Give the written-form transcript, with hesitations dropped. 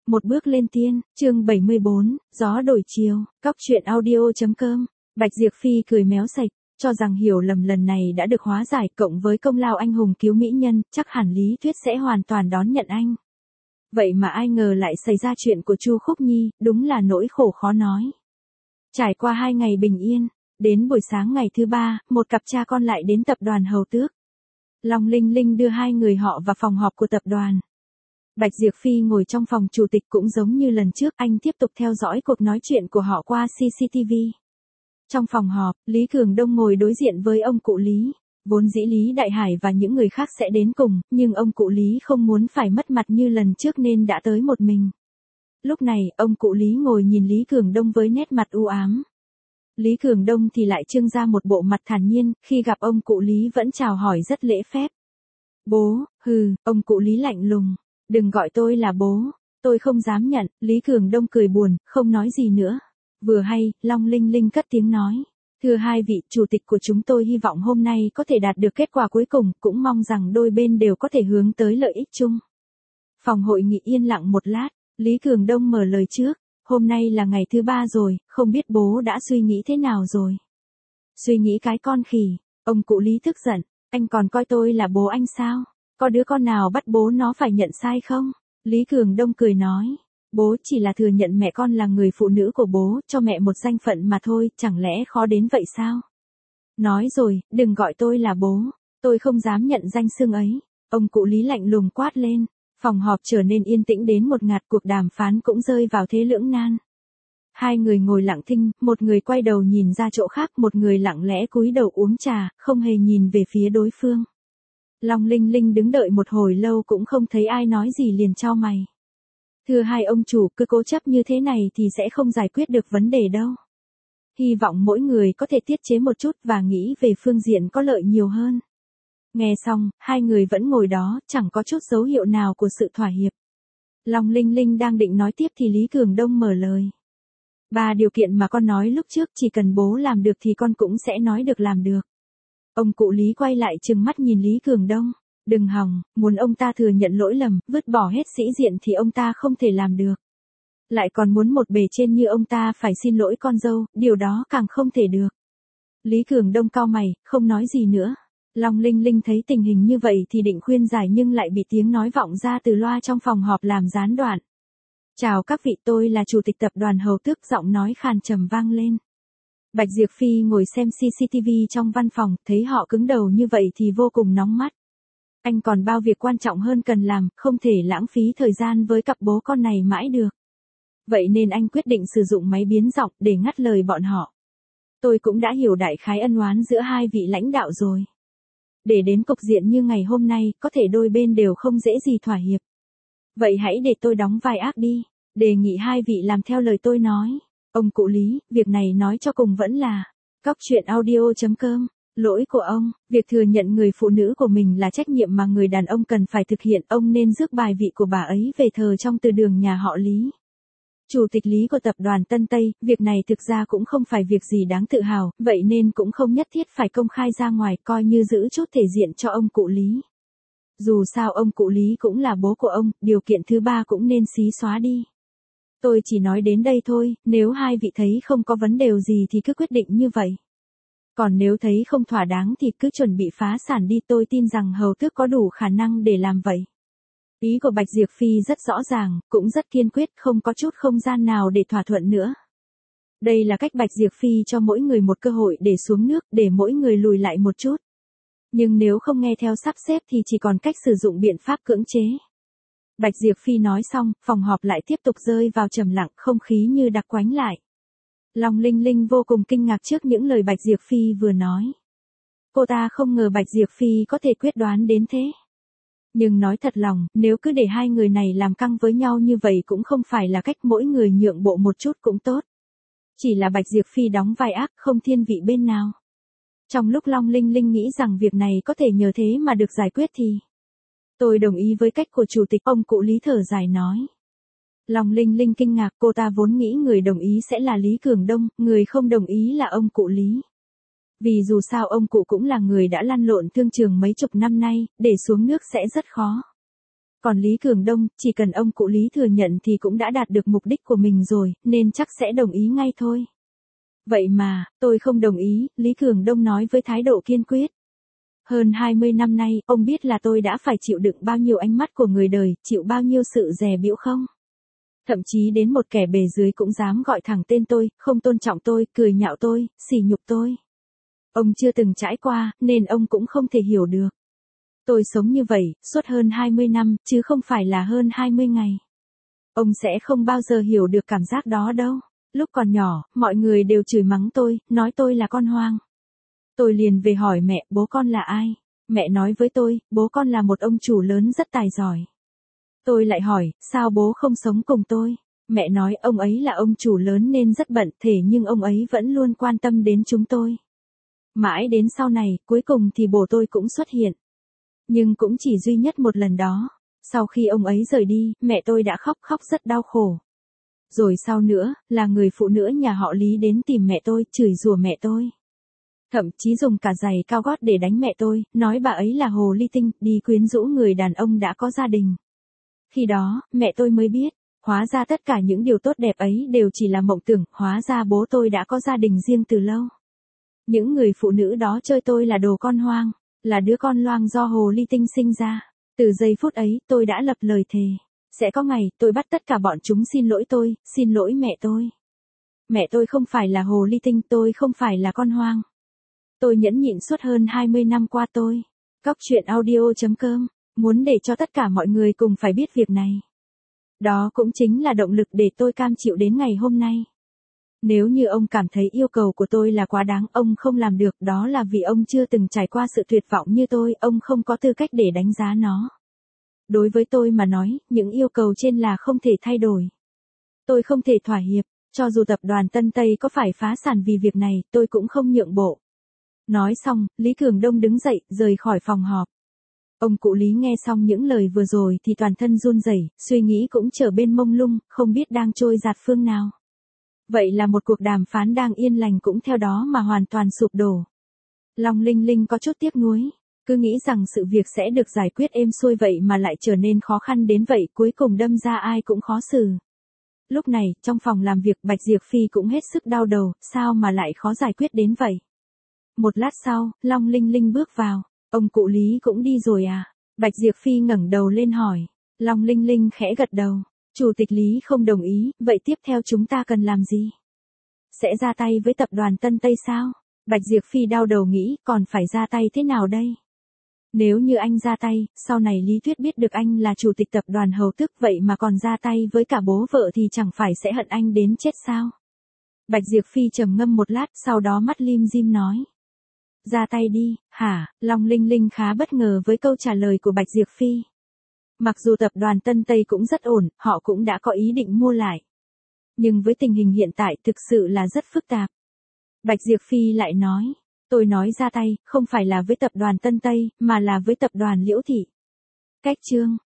Một bước lên tiên, chương 74, gió đổi chiều, cóc truyện audio.com. Bạch Diệp Phi cười méo sạch, cho rằng hiểu lầm lần này đã được hóa giải, cộng với công lao anh hùng cứu mỹ nhân, chắc hẳn Lý Tuyết sẽ hoàn toàn đón nhận anh. Vậy mà ai ngờ lại xảy ra chuyện của Chu Khúc Nhi, đúng là nỗi khổ khó nói. Trải qua 2 ngày bình yên, đến buổi sáng ngày thứ 3, một cặp cha con lại đến tập đoàn Hầu Tước. Long Linh Linh đưa 2 người họ vào phòng họp của tập đoàn. Bạch Diệp Phi ngồi trong phòng chủ tịch cũng giống như lần trước, anh tiếp tục theo dõi cuộc nói chuyện của họ qua CCTV. Trong phòng họp, Lý Cường Đông ngồi đối diện với ông cụ Lý. Vốn dĩ Lý Đại Hải và những người khác sẽ đến cùng, nhưng ông cụ Lý không muốn phải mất mặt như lần trước nên đã tới một mình. Lúc này, ông cụ Lý ngồi nhìn Lý Cường Đông với nét mặt u ám. Lý Cường Đông thì lại trưng ra một bộ mặt thản nhiên, khi gặp ông cụ Lý vẫn chào hỏi rất lễ phép. Bố, ông cụ Lý lạnh lùng. Đừng gọi tôi là bố, tôi không dám nhận. Lý Cường Đông cười buồn, không nói gì nữa. Vừa hay, Long Linh Linh cất tiếng nói. Thưa hai vị chủ tịch của chúng tôi, hy vọng hôm nay có thể đạt được kết quả cuối cùng, cũng mong rằng đôi bên đều có thể hướng tới lợi ích chung. Phòng hội nghị yên lặng một lát, Lý Cường Đông mở lời trước. Hôm nay là ngày thứ 3 rồi, không biết bố đã suy nghĩ thế nào rồi. Suy nghĩ cái con khỉ, ông cụ Lý tức giận, anh còn coi tôi là bố anh sao? Có đứa con nào bắt bố nó phải nhận sai không? Lý Cường Đông cười nói, bố chỉ là thừa nhận mẹ con là người phụ nữ của bố, cho mẹ một danh phận mà thôi, chẳng lẽ khó đến vậy sao? Nói rồi, đừng gọi tôi là bố, tôi không dám nhận danh xưng ấy. Ông cụ Lý lạnh lùng quát lên, phòng họp trở nên yên tĩnh đến một ngạt, cuộc đàm phán cũng rơi vào thế lưỡng nan. 2 người ngồi lặng thinh, một người quay đầu nhìn ra chỗ khác, một người lặng lẽ cúi đầu uống trà, không hề nhìn về phía đối phương. Long Linh Linh đứng đợi một hồi lâu cũng không thấy ai nói gì liền chau mày. Thưa hai ông chủ, cứ cố chấp như thế này thì sẽ không giải quyết được vấn đề đâu. Hy vọng mỗi người có thể tiết chế một chút và nghĩ về phương diện có lợi nhiều hơn. Nghe xong, 2 người vẫn ngồi đó, chẳng có chút dấu hiệu nào của sự thỏa hiệp. Long Linh Linh đang định nói tiếp thì Lý Cường Đông mở lời. 3 điều kiện mà con nói lúc trước, chỉ cần bố làm được thì con cũng sẽ nói được làm được. Ông cụ Lý quay lại trừng mắt nhìn Lý Cường Đông. Đừng hòng, muốn ông ta thừa nhận lỗi lầm, vứt bỏ hết sĩ diện thì ông ta không thể làm được. Lại còn muốn một bề trên như ông ta phải xin lỗi con dâu, điều đó càng không thể được. Lý Cường Đông cau mày, không nói gì nữa. Long Linh Linh thấy tình hình như vậy thì định khuyên giải nhưng lại bị tiếng nói vọng ra từ loa trong phòng họp làm gián đoạn. Chào các vị, tôi là chủ tịch tập đoàn Hầu Tước, giọng nói khàn trầm vang lên. Bạch Diệp Phi ngồi xem CCTV trong văn phòng, thấy họ cứng đầu như vậy thì vô cùng nóng mắt. Anh còn bao việc quan trọng hơn cần làm, không thể lãng phí thời gian với cặp bố con này mãi được. Vậy nên anh quyết định sử dụng máy biến giọng để ngắt lời bọn họ. Tôi cũng đã hiểu đại khái ân oán giữa 2 vị lãnh đạo rồi. Để đến cục diện như ngày hôm nay, có thể đôi bên đều không dễ gì thỏa hiệp. Vậy hãy để tôi đóng vai ác đi, đề nghị 2 vị làm theo lời tôi nói. Ông cụ Lý, việc này nói cho cùng vẫn là cóc truyện audio.com. Lỗi của ông, việc thừa nhận người phụ nữ của mình là trách nhiệm mà người đàn ông cần phải thực hiện, ông nên rước bài vị của bà ấy về thờ trong từ đường nhà họ Lý. Chủ tịch Lý của tập đoàn Tân Tây, việc này thực ra cũng không phải việc gì đáng tự hào, vậy nên cũng không nhất thiết phải công khai ra ngoài, coi như giữ chút thể diện cho ông cụ Lý. Dù sao ông cụ Lý cũng là bố của ông, điều kiện thứ 3 cũng nên xí xóa đi. Tôi chỉ nói đến đây thôi, nếu 2 vị thấy không có vấn đề gì thì cứ quyết định như vậy. Còn nếu thấy không thỏa đáng thì cứ chuẩn bị phá sản đi, tôi tin rằng Hầu Tước có đủ khả năng để làm vậy. Ý của Bạch Diệp Phi rất rõ ràng, cũng rất kiên quyết, không có chút không gian nào để thỏa thuận nữa. Đây là cách Bạch Diệp Phi cho mỗi người một cơ hội để xuống nước, để mỗi người lùi lại một chút. Nhưng nếu không nghe theo sắp xếp thì chỉ còn cách sử dụng biện pháp cưỡng chế. Bạch Diệp Phi nói xong, phòng họp lại tiếp tục rơi vào trầm lặng, không khí như đặc quánh lại. Long Linh Linh vô cùng kinh ngạc trước những lời Bạch Diệp Phi vừa nói. Cô ta không ngờ Bạch Diệp Phi có thể quyết đoán đến thế. Nhưng nói thật lòng, nếu cứ để 2 người này làm căng với nhau như vậy cũng không phải là cách, mỗi người nhượng bộ một chút cũng tốt. Chỉ là Bạch Diệp Phi đóng vai ác, không thiên vị bên nào. Trong lúc Long Linh Linh nghĩ rằng việc này có thể nhờ thế mà được giải quyết thì... Tôi đồng ý với cách của chủ tịch, ông cụ Lý thở dài nói. Long Linh Linh kinh ngạc, cô ta vốn nghĩ người đồng ý sẽ là Lý Cường Đông, người không đồng ý là ông cụ Lý. Vì dù sao ông cụ cũng là người đã lăn lộn thương trường mấy chục năm nay, để xuống nước sẽ rất khó. Còn Lý Cường Đông, chỉ cần ông cụ Lý thừa nhận thì cũng đã đạt được mục đích của mình rồi, nên chắc sẽ đồng ý ngay thôi. Vậy mà, tôi không đồng ý, Lý Cường Đông nói với thái độ kiên quyết. Hơn 20 năm nay, ông biết là tôi đã phải chịu đựng bao nhiêu ánh mắt của người đời, chịu bao nhiêu sự dè bỉu không? Thậm chí đến một kẻ bề dưới cũng dám gọi thẳng tên tôi, không tôn trọng tôi, cười nhạo tôi, sỉ nhục tôi. Ông chưa từng trải qua, nên ông cũng không thể hiểu được. Tôi sống như vậy, suốt hơn 20 năm, chứ không phải là hơn 20 ngày. Ông sẽ không bao giờ hiểu được cảm giác đó đâu. Lúc còn nhỏ, mọi người đều chửi mắng tôi, nói tôi là con hoang. Tôi liền về hỏi mẹ, bố con là ai? Mẹ nói với tôi, bố con là một ông chủ lớn rất tài giỏi. Tôi lại hỏi, sao bố không sống cùng tôi? Mẹ nói ông ấy là ông chủ lớn nên rất bận, thế nhưng ông ấy vẫn luôn quan tâm đến chúng tôi. Mãi đến sau này, cuối cùng thì bố tôi cũng xuất hiện. Nhưng cũng chỉ duy nhất một lần đó. Sau khi ông ấy rời đi, mẹ tôi đã khóc rất đau khổ. Rồi sau nữa, là người phụ nữ nhà họ Lý đến tìm mẹ tôi, chửi rủa mẹ tôi. Thậm chí dùng cả giày cao gót để đánh mẹ tôi, nói bà ấy là hồ ly tinh, đi quyến rũ người đàn ông đã có gia đình. Khi đó, mẹ tôi mới biết, hóa ra tất cả những điều tốt đẹp ấy đều chỉ là mộng tưởng, hóa ra bố tôi đã có gia đình riêng từ lâu. Những người phụ nữ đó chơi tôi là đồ con hoang, là đứa con loang do hồ ly tinh sinh ra. Từ giây phút ấy, tôi đã lập lời thề. Sẽ có ngày, tôi bắt tất cả bọn chúng xin lỗi tôi, xin lỗi mẹ tôi. Mẹ tôi không phải là hồ ly tinh, tôi không phải là con hoang. Tôi nhẫn nhịn suốt hơn 20 năm qua tôi. Cóc truyện audio.com, muốn để cho tất cả mọi người cùng phải biết việc này. Đó cũng chính là động lực để tôi cam chịu đến ngày hôm nay. Nếu như ông cảm thấy yêu cầu của tôi là quá đáng, ông không làm được, đó là vì ông chưa từng trải qua sự tuyệt vọng như tôi, ông không có tư cách để đánh giá nó. Đối với tôi mà nói, những yêu cầu trên là không thể thay đổi. Tôi không thể thỏa hiệp, cho dù tập đoàn Tân Tây có phải phá sản vì việc này, tôi cũng không nhượng bộ. Nói xong, Lý Cường Đông đứng dậy, rời khỏi phòng họp. Ông cụ Lý nghe xong những lời vừa rồi thì toàn thân run rẩy, suy nghĩ cũng trở bên mông lung, không biết đang trôi dạt phương nào. Vậy là một cuộc đàm phán đang yên lành cũng theo đó mà hoàn toàn sụp đổ. Long Linh Linh có chút tiếc nuối, cứ nghĩ rằng sự việc sẽ được giải quyết êm xuôi vậy mà lại trở nên khó khăn đến vậy, cuối cùng đâm ra ai cũng khó xử. Lúc này, trong phòng làm việc Bạch Diệp Phi cũng hết sức đau đầu, sao mà lại khó giải quyết đến vậy. Một lát sau, Long Linh Linh bước vào, ông cụ Lý cũng đi rồi à? Bạch Diệp Phi ngẩng đầu lên hỏi. Long Linh Linh khẽ gật đầu. Chủ tịch Lý không đồng ý, vậy tiếp theo chúng ta cần làm gì? Sẽ ra tay với tập đoàn Tân Tây sao? Bạch Diệp Phi đau đầu nghĩ, còn phải ra tay thế nào đây? Nếu như anh ra tay, sau này Lý Tuyết biết được anh là chủ tịch tập đoàn Hầu Tức, vậy mà còn ra tay với cả bố vợ thì chẳng phải sẽ hận anh đến chết sao? Bạch Diệp Phi trầm ngâm một lát, sau đó mắt lim dim nói. Ra tay đi, hả? Long Linh Linh khá bất ngờ với câu trả lời của Bạch Diệp Phi. Mặc dù tập đoàn Tân Tây cũng rất ổn, họ cũng đã có ý định mua lại. Nhưng với tình hình hiện tại thực sự là rất phức tạp. Bạch Diệp Phi lại nói, tôi nói ra tay, không phải là với tập đoàn Tân Tây, mà là với tập đoàn Liễu Thị. Cách chương